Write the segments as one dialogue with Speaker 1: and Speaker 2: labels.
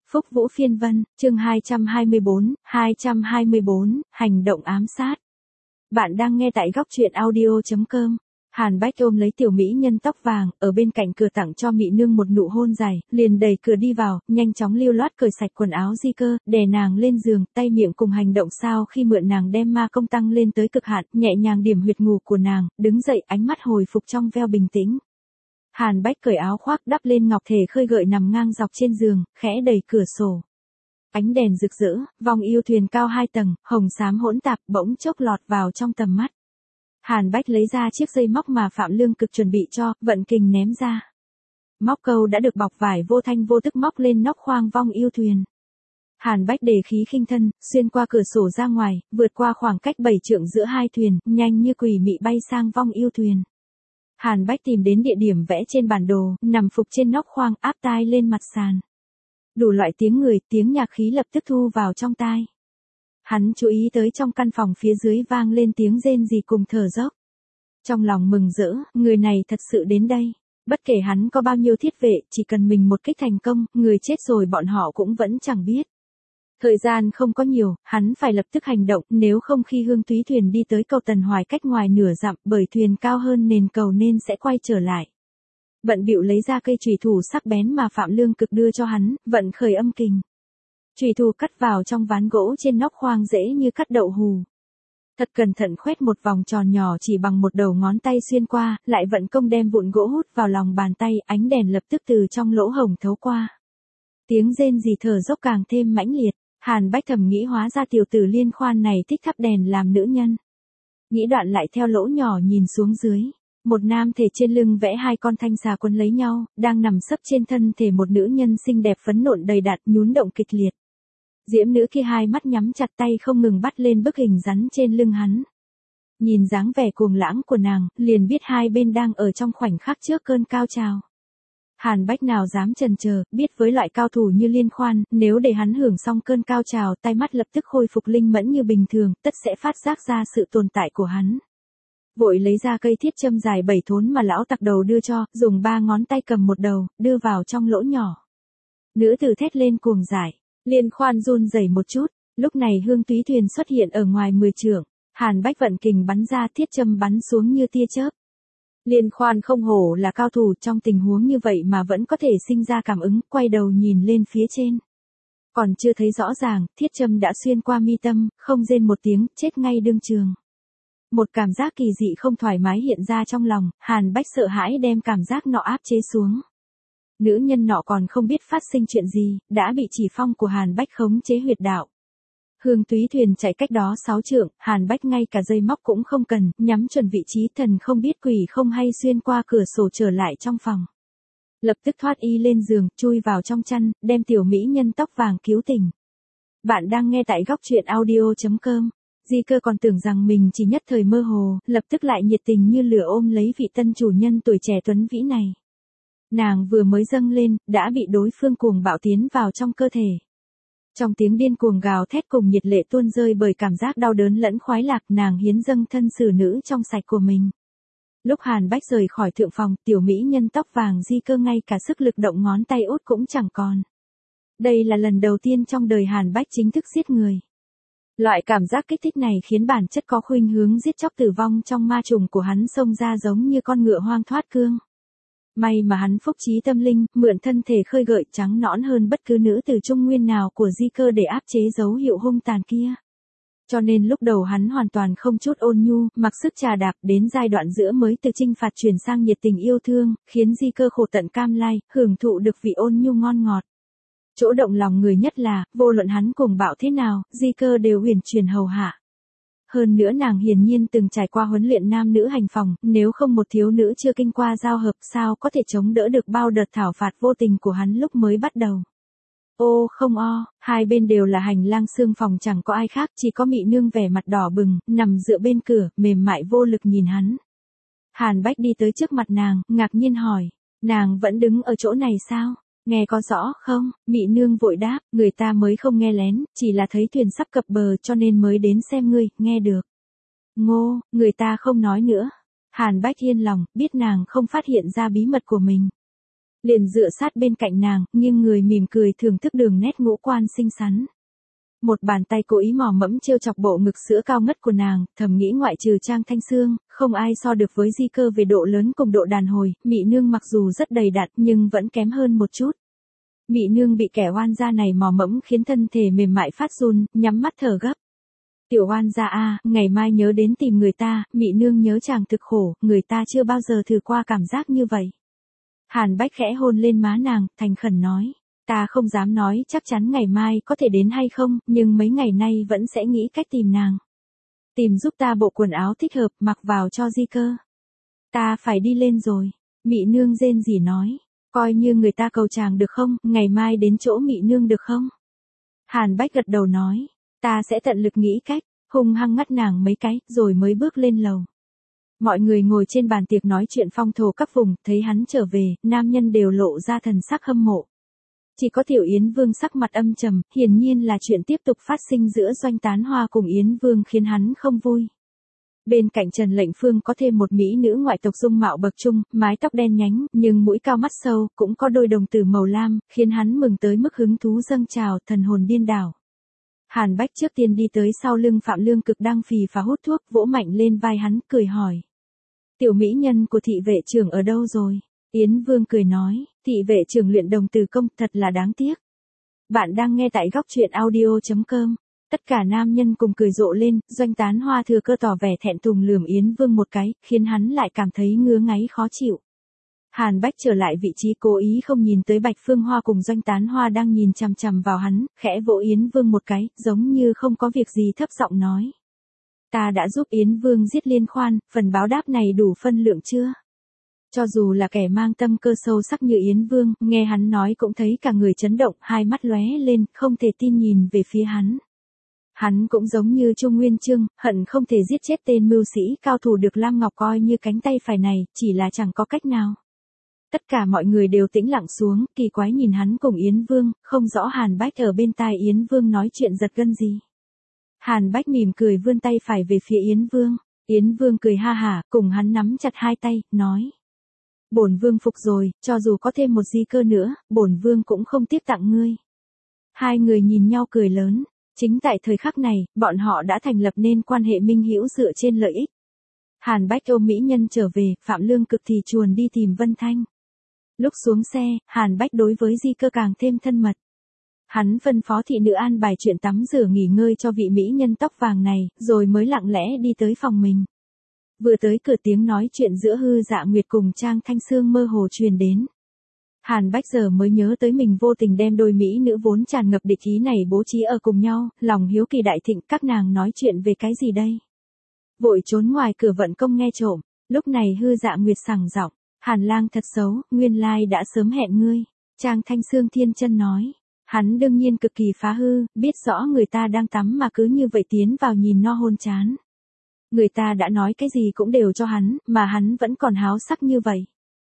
Speaker 1: Phúc Vũ Phiên Vân, chương 224, hành động ám sát. Bạn đang nghe tại góc truyện audio.com. Hàn Bách ôm lấy tiểu mỹ nhân tóc vàng, ở bên cạnh cửa tặng cho Mị Nương một nụ hôn dài, liền đẩy cửa đi vào, nhanh chóng lưu loát cởi sạch quần áo Di Cơ, đè nàng lên giường, tay miệng cùng hành động sao khi mượn nàng đem ma công tăng lên tới cực hạn, nhẹ nhàng điểm huyệt ngủ của nàng, đứng dậy ánh mắt hồi phục trong veo bình tĩnh. Hàn Bách cởi áo khoác đắp lên ngọc thể khơi gợi nằm ngang dọc trên giường, khẽ đẩy cửa sổ. Ánh đèn rực rỡ, vòng yêu thuyền cao 2 tầng, hồng xám hỗn tạp bỗng chốc lọt vào trong tầm mắt. Hàn Bách lấy ra chiếc dây móc mà Phạm Lương Cực chuẩn bị cho, vận kình ném ra. Móc câu đã được bọc vải vô thanh vô tức móc lên nóc khoang vong yêu thuyền. Hàn Bách đề khí khinh thân, xuyên qua cửa sổ ra ngoài, vượt qua khoảng cách 7 trượng giữa hai thuyền, nhanh như quỷ mị bay sang vong yêu thuyền. Hàn Bách tìm đến địa điểm vẽ trên bản đồ, nằm phục trên nóc khoang áp tai lên mặt sàn. Đủ loại tiếng người, tiếng nhạc khí lập tức thu vào trong tai. Hắn chú ý tới trong căn phòng phía dưới vang lên tiếng rên rỉ cùng thở dốc. Trong lòng mừng rỡ, người này thật sự đến đây. Bất kể hắn có bao nhiêu thiết vệ, chỉ cần mình một kích thành công, người chết rồi bọn họ cũng vẫn chẳng biết. Thời gian không có nhiều, hắn phải lập tức hành động, nếu không khi Hương Túy thuyền đi tới cầu Tần Hoài cách ngoài nửa dặm, bởi thuyền cao hơn nền cầu nên sẽ quay trở lại. Bận bịu lấy ra cây chùy thủ sắc bén mà Phạm Lương Cực đưa cho hắn, vận khởi âm kình. Chùy thủ cắt vào trong ván gỗ trên nóc khoang dễ như cắt đậu hù. Thật cẩn thận khoét một vòng tròn nhỏ chỉ bằng một đầu ngón tay xuyên qua, lại vận công đem vụn gỗ hút vào lòng bàn tay, ánh đèn lập tức từ trong lỗ hổng thấu qua. Tiếng rên rỉ thở dốc càng thêm mãnh liệt. Hàn Bách thầm nghĩ hóa ra tiểu tử Liên Khoan này thích thắp đèn làm nữ nhân. Nghĩ đoạn lại theo lỗ nhỏ nhìn xuống dưới. Một nam thể trên lưng vẽ hai con thanh xà quấn lấy nhau, đang nằm sấp trên thân thể một nữ nhân xinh đẹp phấn nộn đầy đặn nhún động kịch liệt. Diễm nữ kia hai mắt nhắm chặt tay không ngừng bắt lên bức hình rắn trên lưng hắn. Nhìn dáng vẻ cuồng lãng của nàng, liền biết hai bên đang ở trong khoảnh khắc trước cơn cao trào. Hàn Bách nào dám chần chờ, biết với loại cao thủ như Liên Khoan, nếu để hắn hưởng xong cơn cao trào, tay mắt lập tức khôi phục linh mẫn như bình thường, tất sẽ phát giác ra sự tồn tại của hắn. Vội lấy ra cây thiết châm dài 7 thốn mà lão tặc đầu đưa cho, dùng 3 ngón tay cầm một đầu, đưa vào trong lỗ nhỏ. Nữ tử thét lên cuồng dại, Liên Khoan run rẩy một chút, lúc này Hương Túy thuyền xuất hiện ở ngoài 10 trượng, Hàn Bách vận kình bắn ra thiết châm bắn xuống như tia chớp. Liên Khoan không hổ là cao thủ, trong tình huống như vậy mà vẫn có thể sinh ra cảm ứng, quay đầu nhìn lên phía trên. Còn chưa thấy rõ ràng, thiết châm đã xuyên qua mi tâm, không rên một tiếng, chết ngay đương trường. Một cảm giác kỳ dị không thoải mái hiện ra trong lòng, Hàn Bách sợ hãi đem cảm giác nọ áp chế xuống. Nữ nhân nọ còn không biết phát sinh chuyện gì, đã bị chỉ phong của Hàn Bách khống chế huyệt đạo. Hương Túy thuyền chạy cách đó 6 trượng, Hàn Bách ngay cả dây móc cũng không cần, nhắm chuẩn vị trí thần không biết quỷ không hay xuyên qua cửa sổ trở lại trong phòng. Lập tức thoát y lên giường, chui vào trong chăn, đem tiểu mỹ nhân tóc vàng cứu tỉnh. Bạn đang nghe tại góc truyện audio.com. Di Cơ còn tưởng rằng mình chỉ nhất thời mơ hồ, lập tức lại nhiệt tình như lửa ôm lấy vị tân chủ nhân tuổi trẻ tuấn vĩ này. Nàng vừa mới dâng lên, đã bị đối phương cuồng bạo tiến vào trong cơ thể. Trong tiếng điên cuồng gào thét cùng nhiệt lệ tuôn rơi bởi cảm giác đau đớn lẫn khoái lạc, nàng hiến dâng thân xử nữ trong sạch của mình. Lúc Hàn Bách rời khỏi thượng phòng, tiểu mỹ nhân tóc vàng Di Cơ ngay cả sức lực động ngón tay út cũng chẳng còn. Đây là lần đầu tiên trong đời Hàn Bách chính thức giết người. Loại cảm giác kích thích này khiến bản chất có khuynh hướng giết chóc tử vong trong ma trùng của hắn xông ra giống như con ngựa hoang thoát cương. May mà hắn phúc trí tâm linh, mượn thân thể khơi gợi trắng nõn hơn bất cứ nữ tử trung nguyên nào của Di Cơ để áp chế dấu hiệu hung tàn kia. Cho nên lúc đầu hắn hoàn toàn không chút ôn nhu, mặc sức trà đạp, đến giai đoạn giữa mới từ chinh phạt chuyển sang nhiệt tình yêu thương, khiến Di Cơ khổ tận cam lai, hưởng thụ được vị ôn nhu ngon ngọt. Chỗ động lòng người nhất là, vô luận hắn cuồng bạo thế nào, Di Cơ đều uyển chuyển hầu hạ. Hơn nữa nàng hiển nhiên từng trải qua huấn luyện nam nữ hành phòng, nếu không một thiếu nữ chưa kinh qua giao hợp sao có thể chống đỡ được bao đợt thảo phạt vô tình của hắn lúc mới bắt đầu. Ô không o, hai bên đều là hành lang xương phòng chẳng có ai khác, chỉ có Mị Nương vẻ mặt đỏ bừng, nằm dựa bên cửa, mềm mại vô lực nhìn hắn. Hàn Bách đi tới trước mặt nàng, ngạc nhiên hỏi, nàng vẫn đứng ở chỗ này sao? Nghe có rõ không? Mị Nương vội đáp, người ta mới không nghe lén, chỉ là thấy thuyền sắp cập bờ cho nên mới đến xem ngươi, nghe được. Ngô, người ta không nói nữa. Hàn Bách yên lòng, biết nàng không phát hiện ra bí mật của mình. liền dựa sát bên cạnh nàng, nghiêng người mỉm cười thưởng thức đường nét ngũ quan xinh xắn. Một bàn tay cố ý mò mẫm trêu chọc bộ ngực sữa cao ngất của nàng, thầm nghĩ ngoại trừ Trang Thanh Sương, không ai so được với Di Cơ về độ lớn cùng độ đàn hồi, Mị Nương mặc dù rất đầy đặn nhưng vẫn kém hơn một chút. Mị Nương bị kẻ oan gia này mò mẫm khiến thân thể mềm mại phát run, nhắm mắt thở gấp. Tiểu oan gia a, ngày mai nhớ đến tìm người ta, Mị Nương nhớ chàng thực khổ, người ta chưa bao giờ thử qua cảm giác như vậy. Hàn Bách khẽ hôn lên má nàng, thành khẩn nói. Ta không dám nói chắc chắn ngày mai có thể đến hay không, nhưng mấy ngày nay vẫn sẽ nghĩ cách tìm nàng. Tìm giúp ta bộ quần áo thích hợp mặc vào cho Di Cơ. Ta phải đi lên rồi. Mị Nương rên rỉ nói. Coi như người ta cầu chàng được không, ngày mai đến chỗ Mị Nương được không? Hàn Bách gật đầu nói. Ta sẽ tận lực nghĩ cách, hung hăng ngắt nàng mấy cái, rồi mới bước lên lầu. Mọi người ngồi trên bàn tiệc nói chuyện phong thổ các vùng, thấy hắn trở về, nam nhân đều lộ ra thần sắc hâm mộ. Chỉ có Tiểu Yến Vương sắc mặt âm trầm, hiển nhiên là chuyện tiếp tục phát sinh giữa Doanh Tán Hoa cùng Yến Vương khiến hắn không vui. Bên cạnh Trần Lệnh Phương có thêm một mỹ nữ ngoại tộc dung mạo bậc trung, mái tóc đen nhánh, nhưng mũi cao mắt sâu, cũng có đôi đồng tử màu lam, khiến hắn mừng tới mức hứng thú dâng trào, thần hồn điên đảo. Hàn Bách trước tiên đi tới sau lưng Phạm Lương Cực đang phì phà hút thuốc, vỗ mạnh lên vai hắn, cười hỏi. Tiểu mỹ nhân của thị vệ trưởng ở đâu rồi? Yến Vương cười nói, thị vệ trưởng luyện đồng từ công, thật là đáng tiếc. Bạn đang nghe tại góc truyện audio.com. Tất cả nam nhân cùng cười rộ lên, Doanh Tán Hoa thừa cơ tỏ vẻ thẹn thùng lườm Yến Vương một cái, khiến hắn lại cảm thấy ngứa ngáy khó chịu. Hàn Bách trở lại vị trí cố ý không nhìn tới Bạch Phương Hoa cùng Doanh Tán Hoa đang nhìn chằm chằm vào hắn, khẽ vỗ Yến Vương một cái, giống như không có việc gì thấp giọng nói. Ta đã giúp Yến Vương giết Liên Khoan, phần báo đáp này đủ phân lượng chưa? Cho dù là kẻ mang tâm cơ sâu sắc như Yến Vương, nghe hắn nói cũng thấy cả người chấn động, hai mắt lóe lên, không thể tin nhìn về phía hắn. Hắn cũng giống như Trung Nguyên Chương, hận không thể giết chết tên mưu sĩ cao thủ được Lam Ngọc coi như cánh tay phải này, chỉ là chẳng có cách nào. Tất cả mọi người đều tĩnh lặng xuống, kỳ quái nhìn hắn cùng Yến Vương, không rõ Hàn Bách ở bên tai Yến Vương nói chuyện giật gân gì. Hàn Bách mỉm cười vươn tay phải về phía Yến Vương. Yến Vương cười ha hả, cùng hắn nắm chặt hai tay, nói. Bổn Vương phục rồi, cho dù có thêm một Di Cơ nữa, bổn Vương cũng không tiếc tặng ngươi. Hai người nhìn nhau cười lớn. Chính tại thời khắc này, bọn họ đã thành lập nên quan hệ minh hữu dựa trên lợi ích. Hàn Bách ôm mỹ nhân trở về, Phạm Lương Cực thì chuồn đi tìm Vân Thanh. Lúc xuống xe, Hàn Bách đối với Di Cơ càng thêm thân mật. Hắn phân phó thị nữ an bài chuyện tắm rửa nghỉ ngơi cho vị mỹ nhân tóc vàng này, rồi mới lặng lẽ đi tới phòng mình. Vừa tới cửa tiếng nói chuyện giữa Hư Dạ Nguyệt cùng Trang Thanh Sương mơ hồ truyền đến. Hàn Bách giờ mới nhớ tới mình vô tình đem đôi mỹ nữ vốn tràn ngập địch ý này bố trí ở cùng nhau, lòng hiếu kỳ đại thịnh, các nàng nói chuyện về cái gì đây? Vội trốn ngoài cửa vận công nghe trộm, lúc này Hư Dạ Nguyệt sảng giọng, Hàn lang thật xấu, nguyên lai đã sớm hẹn ngươi. Trang Thanh Sương thiên chân nói, hắn đương nhiên cực kỳ phá hư, biết rõ người ta đang tắm mà cứ như vậy tiến vào nhìn no hôn chán. Người ta đã nói cái gì cũng đều cho hắn, mà hắn vẫn còn háo sắc như vậy.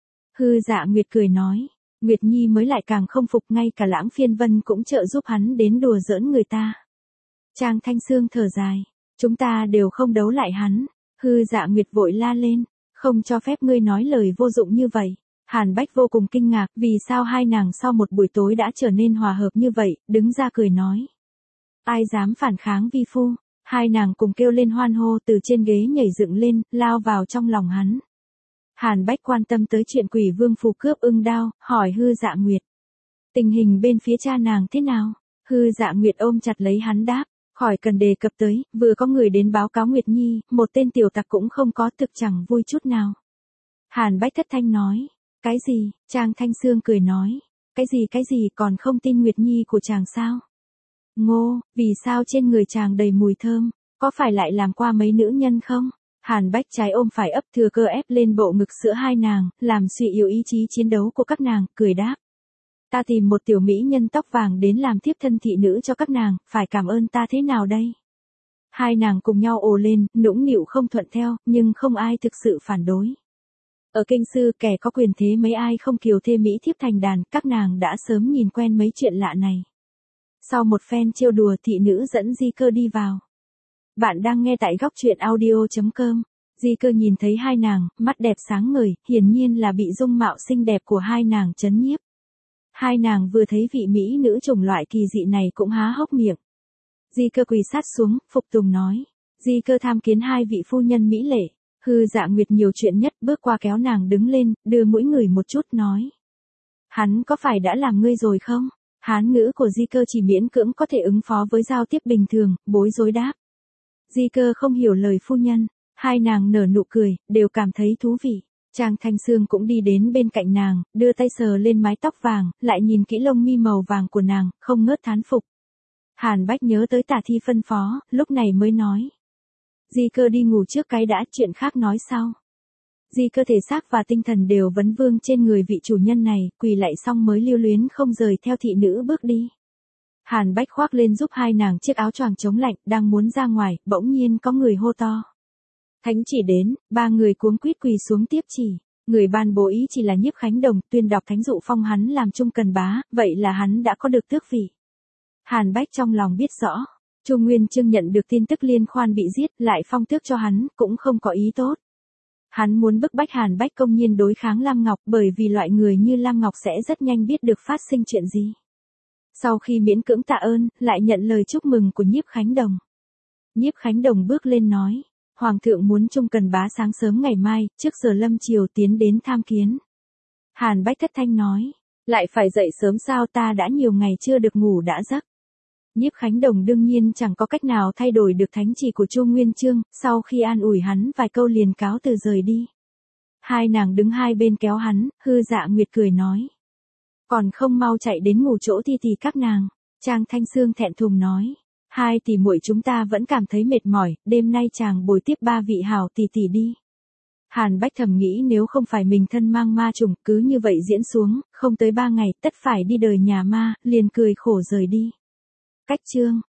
Speaker 1: Hư Dạ Nguyệt cười nói. Nguyệt Nhi mới lại càng không phục, ngay cả Lãng Phiên Vân cũng trợ giúp hắn đến đùa giỡn người ta. Trang Thanh Sương thở dài, chúng ta đều không đấu lại hắn. Hư Dạ Nguyệt vội la lên, không cho phép ngươi nói lời vô dụng như vậy. Hàn Bách vô cùng kinh ngạc, vì sao hai nàng sau một buổi tối đã trở nên hòa hợp như vậy, đứng ra cười nói. Ai dám phản kháng vi phu, hai nàng cùng kêu lên hoan hô từ trên ghế nhảy dựng lên, lao vào trong lòng hắn. Hàn Bách quan tâm tới chuyện Quỷ Vương phù cướp ưng đao, hỏi Hư Dạ Nguyệt. Tình hình bên phía cha nàng thế nào? Hư Dạ Nguyệt ôm chặt lấy hắn đáp, khỏi cần đề cập tới, vừa có người đến báo cáo Nguyệt Nhi, một tên tiểu tặc cũng không có, thực chẳng vui chút nào. Hàn Bách thất thanh nói, cái gì? Trang Thanh Sương cười nói, cái gì còn không tin Nguyệt Nhi của chàng sao? Ngô, vì sao trên người chàng đầy mùi thơm, có phải lại làm qua mấy nữ nhân không? Hàn Bách trái ôm phải ấp thừa cơ ép lên bộ ngực giữa hai nàng, làm suy yếu ý chí chiến đấu của các nàng, cười đáp. Ta tìm một tiểu mỹ nhân tóc vàng đến làm tiếp thân thị nữ cho các nàng, phải cảm ơn ta thế nào đây? Hai nàng cùng nhau ồ lên, nũng nịu không thuận theo, nhưng không ai thực sự phản đối. Ở kinh sư kẻ có quyền thế mấy ai không kiều thê mỹ thiếp thành đàn, các nàng đã sớm nhìn quen mấy chuyện lạ này. Sau một phen trêu đùa thị nữ dẫn Di Cơ đi vào. Bạn đang nghe tại góc truyện audio.com. Di Cơ nhìn thấy hai nàng, mắt đẹp sáng ngời, hiển nhiên là bị dung mạo xinh đẹp của hai nàng chấn nhiếp. Hai nàng vừa thấy vị mỹ nữ chủng loại kỳ dị này cũng há hốc miệng. Di Cơ quỳ sát xuống, phục tùng nói. Di Cơ tham kiến hai vị phu nhân mỹ lệ. Hư Dạ Nguyệt nhiều chuyện nhất bước qua kéo nàng đứng lên, đưa mũi người một chút nói. Hắn có phải đã làm ngươi rồi không? Hán ngữ của Di Cơ chỉ miễn cưỡng có thể ứng phó với giao tiếp bình thường, bối rối đáp. Di Cơ không hiểu lời phu nhân, hai nàng nở nụ cười, đều cảm thấy thú vị. Trang Thanh Sương cũng đi đến bên cạnh nàng, đưa tay sờ lên mái tóc vàng, lại nhìn kỹ lông mi màu vàng của nàng, không ngớt thán phục. Hàn Bách nhớ tới Tả Thi phân phó, lúc này mới nói. Di Cơ đi ngủ trước cái đã, chuyện khác nói sau. Di Cơ thể xác và tinh thần đều vấn vương trên người vị chủ nhân này, quỳ lạy xong mới lưu luyến không rời theo thị nữ bước đi. Hàn Bách khoác lên giúp hai nàng chiếc áo choàng chống lạnh, đang muốn ra ngoài, bỗng nhiên có người hô to. Thánh chỉ đến, ba người cuống quýt quỳ xuống tiếp chỉ. Người ban bố ý chỉ là Nhiếp Khánh Đồng, tuyên đọc thánh dụ phong hắn làm trung cần bá, vậy là hắn đã có được tước vị. Hàn Bách trong lòng biết rõ, Chu Nguyên Chương nhận được tin tức Liên Khoan bị giết, lại phong tước cho hắn, cũng không có ý tốt. Hắn muốn bức bách Hàn Bách công nhiên đối kháng Lam Ngọc, bởi vì loại người như Lam Ngọc sẽ rất nhanh biết được phát sinh chuyện gì. Sau khi miễn cưỡng tạ ơn, lại nhận lời chúc mừng của Nhiếp Khánh Đồng. Nhiếp Khánh Đồng bước lên nói, Hoàng thượng muốn trung cần bá sáng sớm ngày mai, trước giờ lâm chiều tiến đến tham kiến. Hàn Bách thất thanh nói, lại phải dậy sớm sao, ta đã nhiều ngày chưa được ngủ đã giấc. Nhiếp Khánh Đồng đương nhiên chẳng có cách nào thay đổi được thánh chỉ của Chu Nguyên Chương, sau khi an ủi hắn vài câu liền cáo từ rời đi. Hai nàng đứng hai bên kéo hắn, Hư Dạ Nguyệt cười nói. Còn không mau chạy đến ngủ chỗ Thi tỷ các nàng. Trang Thanh Sương thẹn thùng nói. Hai tỷ muội chúng ta vẫn cảm thấy mệt mỏi, đêm nay chàng bồi tiếp ba vị hảo tỷ tỷ đi. Hàn Bách thầm nghĩ nếu không phải mình thân mang ma trùng, cứ như vậy diễn xuống, không tới 3 ngày, tất phải đi đời nhà ma, liền cười khổ rời đi. Cách chương